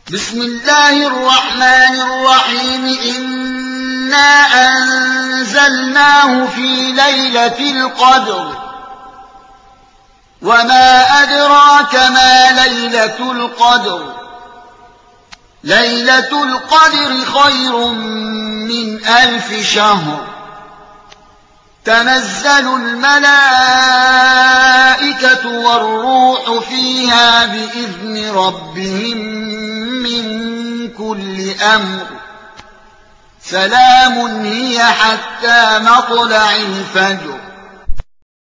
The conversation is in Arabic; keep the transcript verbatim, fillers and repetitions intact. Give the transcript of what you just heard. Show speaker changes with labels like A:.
A: بسم الله الرحمن الرحيم إنا أنزلناه في ليلة القدر وما أدراك ما ليلة القدر ليلة القدر خير من ألف شهر تنزل الملائكة والروح فيها بإذن ربهم من كل أمر سلام هي حتى مطلع الفجر